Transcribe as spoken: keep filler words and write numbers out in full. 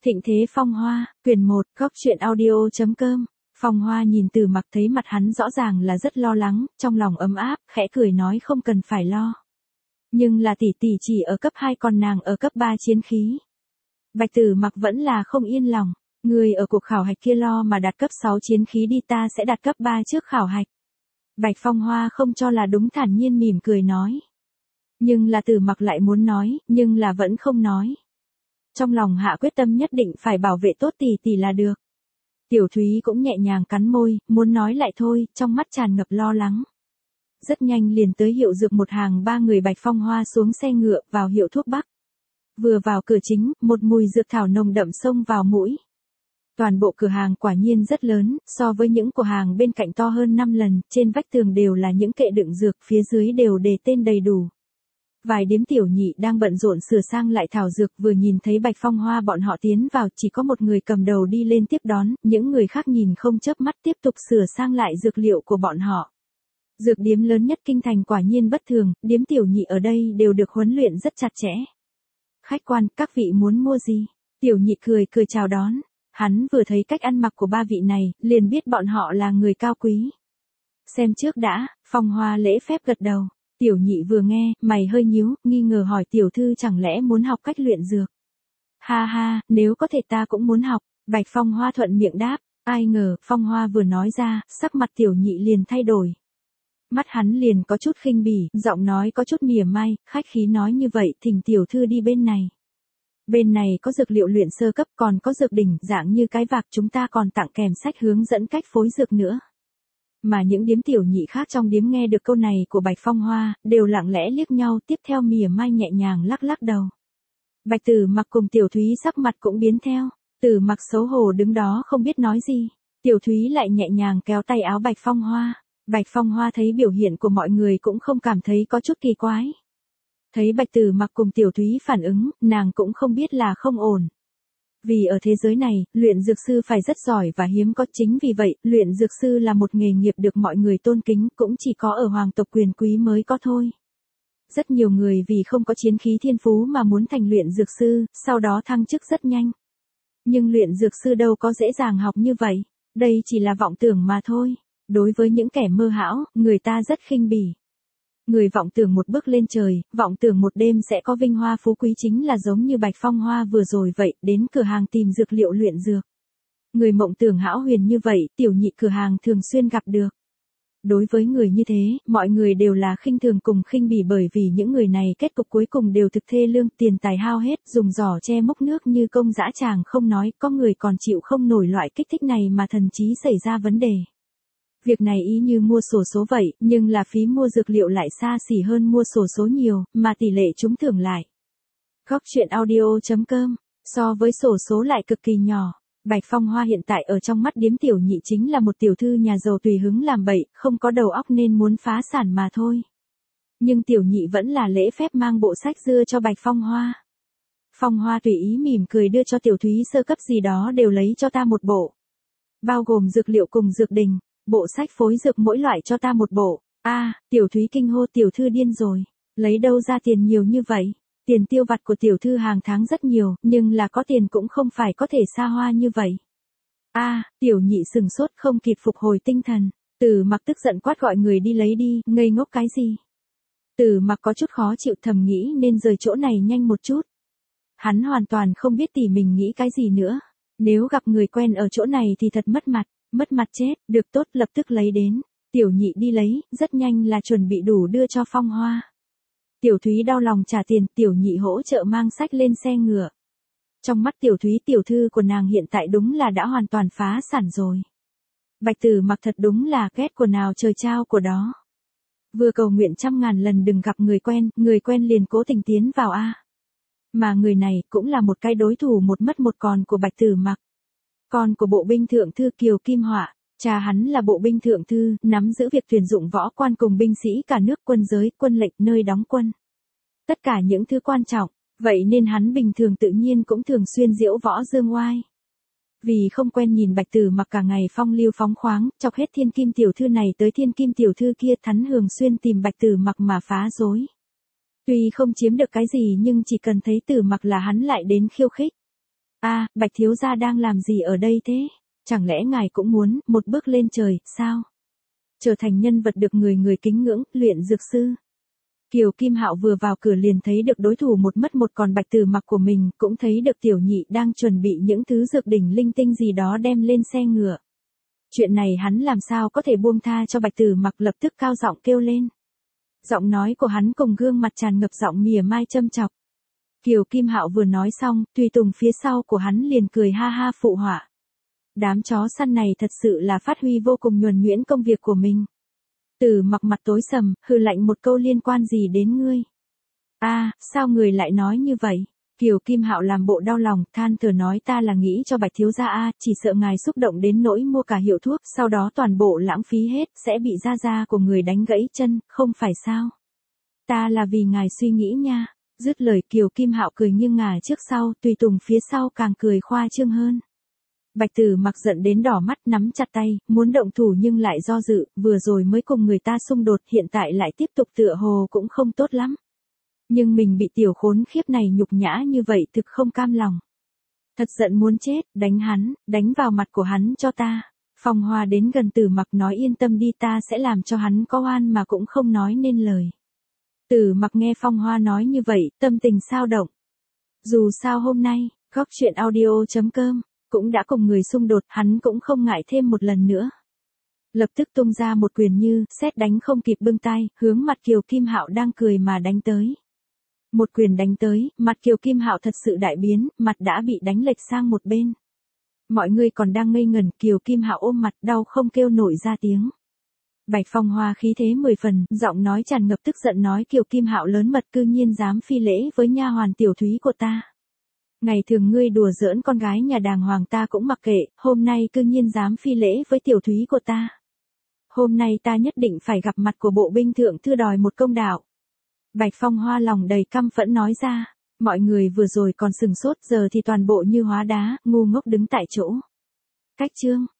Thịnh thế phong hoa, quyển một, góc truyện audio.com. Phong Hoa nhìn Từ Mặc thấy mặt hắn rõ ràng là rất lo lắng, trong lòng ấm áp, khẽ cười nói không cần phải lo. Nhưng là tỷ tỷ chỉ ở cấp hai còn nàng ở cấp ba chiến khí. Bạch Từ Mặc vẫn là không yên lòng, người ở cuộc khảo hạch kia lo mà đạt cấp sáu chiến khí đi, ta sẽ đạt cấp ba trước khảo hạch. Bạch Phong Hoa không cho là đúng, thản nhiên mỉm cười nói. Nhưng là Từ Mặc lại muốn nói, nhưng là vẫn không nói. Trong lòng hạ quyết tâm nhất định phải bảo vệ tốt tỷ tỷ là được. Tiểu Thúy cũng nhẹ nhàng cắn môi, muốn nói lại thôi, trong mắt tràn ngập lo lắng. Rất nhanh liền tới hiệu dược một hàng ba người Bạch Phong Hoa xuống xe ngựa, vào hiệu thuốc bắc. Vừa vào cửa chính, một mùi dược thảo nồng đậm xông vào mũi. Toàn bộ cửa hàng quả nhiên rất lớn, so với những cửa hàng bên cạnh to hơn năm lần, trên vách tường đều là những kệ đựng dược, phía dưới đều đề tên đầy đủ. Vài điếm tiểu nhị đang bận rộn sửa sang lại thảo dược, vừa nhìn thấy Bạch Phong Hoa bọn họ tiến vào, chỉ có một người cầm đầu đi lên tiếp đón, những người khác nhìn không chớp mắt tiếp tục sửa sang lại dược liệu của bọn họ. Dược điếm lớn nhất kinh thành quả nhiên bất thường, điếm tiểu nhị ở đây đều được huấn luyện rất chặt chẽ. Khách quan, các vị muốn mua gì? Tiểu nhị cười cười chào đón, hắn vừa thấy cách ăn mặc của ba vị này, liền biết bọn họ là người cao quý. Xem trước đã, Phong Hoa lễ phép gật đầu. Tiểu nhị vừa nghe, mày hơi nhíu, nghi ngờ hỏi tiểu thư chẳng lẽ muốn học cách luyện dược. Ha ha, nếu có thể ta cũng muốn học, Bạch Phong Hoa thuận miệng đáp, ai ngờ, Phong Hoa vừa nói ra, sắc mặt tiểu nhị liền thay đổi. Mắt hắn liền có chút khinh bỉ, giọng nói có chút mỉa mai, khách khí nói như vậy, thỉnh tiểu thư đi bên này. Bên này có dược liệu luyện sơ cấp, còn có dược đỉnh, dạng như cái vạc, chúng ta còn tặng kèm sách hướng dẫn cách phối dược nữa. Mà những điếm tiểu nhị khác trong điếm nghe được câu này của Bạch Phong Hoa, đều lặng lẽ liếc nhau, tiếp theo mỉa mai nhẹ nhàng lắc lắc đầu. Bạch Từ Mặc cùng Tiểu Thúy sắc mặt cũng biến theo, Từ Mặc xấu hổ đứng đó không biết nói gì, Tiểu Thúy lại nhẹ nhàng kéo tay áo Bạch Phong Hoa. Bạch Phong Hoa thấy biểu hiện của mọi người cũng không cảm thấy có chút kỳ quái. Thấy Bạch Từ Mặc cùng Tiểu Thúy phản ứng, nàng cũng không biết là không ổn. Vì ở thế giới này, luyện dược sư phải rất giỏi và hiếm có, chính vì vậy, luyện dược sư là một nghề nghiệp được mọi người tôn kính, cũng chỉ có ở hoàng tộc quyền quý mới có thôi. Rất nhiều người vì không có chiến khí thiên phú mà muốn thành luyện dược sư, sau đó thăng chức rất nhanh. Nhưng luyện dược sư đâu có dễ dàng học như vậy, đây chỉ là vọng tưởng mà thôi. Đối với những kẻ mơ hão, người ta rất khinh bỉ. Người vọng tưởng một bước lên trời, vọng tưởng một đêm sẽ có vinh hoa phú quý chính là giống như Bạch Phong Hoa vừa rồi vậy, đến cửa hàng tìm dược liệu luyện dược. Người mộng tưởng hão huyền như vậy, tiểu nhị cửa hàng thường xuyên gặp được. Đối với người như thế, mọi người đều là khinh thường cùng khinh bỉ, bởi vì những người này kết cục cuối cùng đều thực thê lương, tiền tài hao hết, dùng giỏ che múc nước như công dã tràng không nói, có người còn chịu không nổi loại kích thích này mà thần trí xảy ra vấn đề. Việc này ý như mua xổ số vậy, nhưng là phí mua dược liệu lại xa xỉ hơn mua xổ số nhiều, mà tỷ lệ trúng thưởng lại. Góc truyện audio.com, so với xổ số lại cực kỳ nhỏ. Bạch Phong Hoa hiện tại ở trong mắt điếm tiểu nhị chính là một tiểu thư nhà giàu tùy hứng làm bậy, không có đầu óc nên muốn phá sản mà thôi. Nhưng tiểu nhị vẫn là lễ phép mang bộ sách dưa cho Bạch Phong Hoa. Phong Hoa tùy ý mỉm cười đưa cho Tiểu Thúy, sơ cấp gì đó đều lấy cho ta một bộ. Bao gồm dược liệu cùng dược đình. Bộ sách phối dược mỗi loại cho ta một bộ. A, à, Tiểu Thúy kinh hô, tiểu thư điên rồi. Lấy đâu ra tiền nhiều như vậy? Tiền tiêu vặt của tiểu thư hàng tháng rất nhiều, nhưng là có tiền cũng không phải có thể xa hoa như vậy. A, à, tiểu nhị sừng sốt không kịp phục hồi tinh thần. Từ Mặc tức giận quát gọi người đi lấy đi, ngây ngốc cái gì? Từ Mặc có chút khó chịu, thầm nghĩ nên rời chỗ này nhanh một chút. Hắn hoàn toàn không biết tỉ mình nghĩ cái gì nữa. Nếu gặp người quen ở chỗ này thì thật mất mặt. Mất mặt chết, được tốt, lập tức lấy đến. Tiểu nhị đi lấy, rất nhanh là chuẩn bị đủ đưa cho Phong Hoa. Tiểu Thúy đau lòng trả tiền, tiểu nhị hỗ trợ mang sách lên xe ngựa. Trong mắt Tiểu Thúy, tiểu thư của nàng hiện tại đúng là đã hoàn toàn phá sản rồi. Bạch Từ Mặc thật đúng là ghét của nào trời trao của đó. Vừa cầu nguyện trăm ngàn lần đừng gặp người quen, người quen liền cố tình tiến vào a. Mà người này cũng là một cái đối thủ một mất một còn của Bạch Từ Mặc. Con của bộ binh thượng thư Kiều Kim Họa, cha hắn là bộ binh thượng thư, nắm giữ việc tuyển dụng võ quan cùng binh sĩ cả nước, quân giới, quân lệnh, nơi đóng quân. Tất cả những thứ quan trọng, vậy nên hắn bình thường tự nhiên cũng thường xuyên diễu võ dương oai. Vì không quen nhìn Bạch Từ Mặc cả ngày phong lưu phóng khoáng, chọc hết thiên kim tiểu thư này tới thiên kim tiểu thư kia, hắn thường xuyên tìm Bạch Từ Mặc mà phá rối. Tuy không chiếm được cái gì nhưng chỉ cần thấy Từ Mặc là hắn lại đến khiêu khích. A, Bạch thiếu gia đang làm gì ở đây thế? Chẳng lẽ ngài cũng muốn một bước lên trời, sao? Trở thành nhân vật được người người kính ngưỡng, luyện dược sư. Kiều Kim Hạo vừa vào cửa liền thấy được đối thủ một mất một còn Bạch Tử Mặc của mình, cũng thấy được tiểu nhị đang chuẩn bị những thứ dược đỉnh linh tinh gì đó đem lên xe ngựa. Chuyện này hắn làm sao có thể buông tha cho Bạch Tử Mặc, lập tức cao giọng kêu lên. Giọng nói của hắn cùng gương mặt tràn ngập giọng mỉa mai châm chọc. Kiều Kim Hạo vừa nói xong, tùy tùng phía sau của hắn liền cười ha ha phụ họa. Đám chó săn này thật sự là phát huy vô cùng nhuần nhuyễn công việc của mình. Tử Mặc mặt tối sầm, hừ lạnh một câu liên quan gì đến ngươi? A, à, sao người lại nói như vậy? Kiều Kim Hạo làm bộ đau lòng, than thở nói ta là nghĩ cho Bạch thiếu gia a, chỉ sợ ngài xúc động đến nỗi mua cả hiệu thuốc, sau đó toàn bộ lãng phí hết, sẽ bị gia gia của người đánh gãy chân, không phải sao? Ta là vì ngài suy nghĩ nha. Dứt lời Kiều Kim Hạo cười nghiêng ngả trước sau, tùy tùng phía sau càng cười khoa trương hơn. Bạch Tử Mặc giận đến đỏ mắt, nắm chặt tay, muốn động thủ nhưng lại do dự, vừa rồi mới cùng người ta xung đột, hiện tại lại tiếp tục tựa hồ cũng không tốt lắm. Nhưng mình bị tiểu khốn khiếp này nhục nhã như vậy thực không cam lòng. Thật giận muốn chết, đánh hắn, đánh vào mặt của hắn cho ta. Phong Hoa đến gần Tử Mặc nói yên tâm đi, ta sẽ làm cho hắn có oan mà cũng không nói nên lời. Tử Mặc nghe Phong Hoa nói như vậy, tâm tình sao động. Dù sao hôm nay, góc chuyện audio chấm com cũng đã cùng người xung đột, hắn cũng không ngại thêm một lần nữa. Lập tức tung ra một quyền như sét đánh không kịp bưng tay, hướng mặt Kiều Kim Hạo đang cười mà đánh tới. Một quyền đánh tới, mặt Kiều Kim Hạo thật sự đại biến, mặt đã bị đánh lệch sang một bên. Mọi người còn đang ngây ngẩn, Kiều Kim Hạo ôm mặt đau không kêu nổi ra tiếng. Bạch Phong Hoa khí thế mười phần, giọng nói tràn ngập tức giận nói Kiều Kim Hạo lớn mật cư nhiên dám phi lễ với nha hoàn tiểu thúy của ta. Ngày thường ngươi đùa giỡn con gái nhà đàng hoàng ta cũng mặc kệ, hôm nay cư nhiên dám phi lễ với tiểu thúy của ta. Hôm nay ta nhất định phải gặp mặt của bộ binh thượng thư đòi một công đạo. Bạch Phong Hoa lòng đầy căm phẫn nói ra, mọi người vừa rồi còn sừng sốt giờ thì toàn bộ như hóa đá, ngu ngốc đứng tại chỗ. Cách chương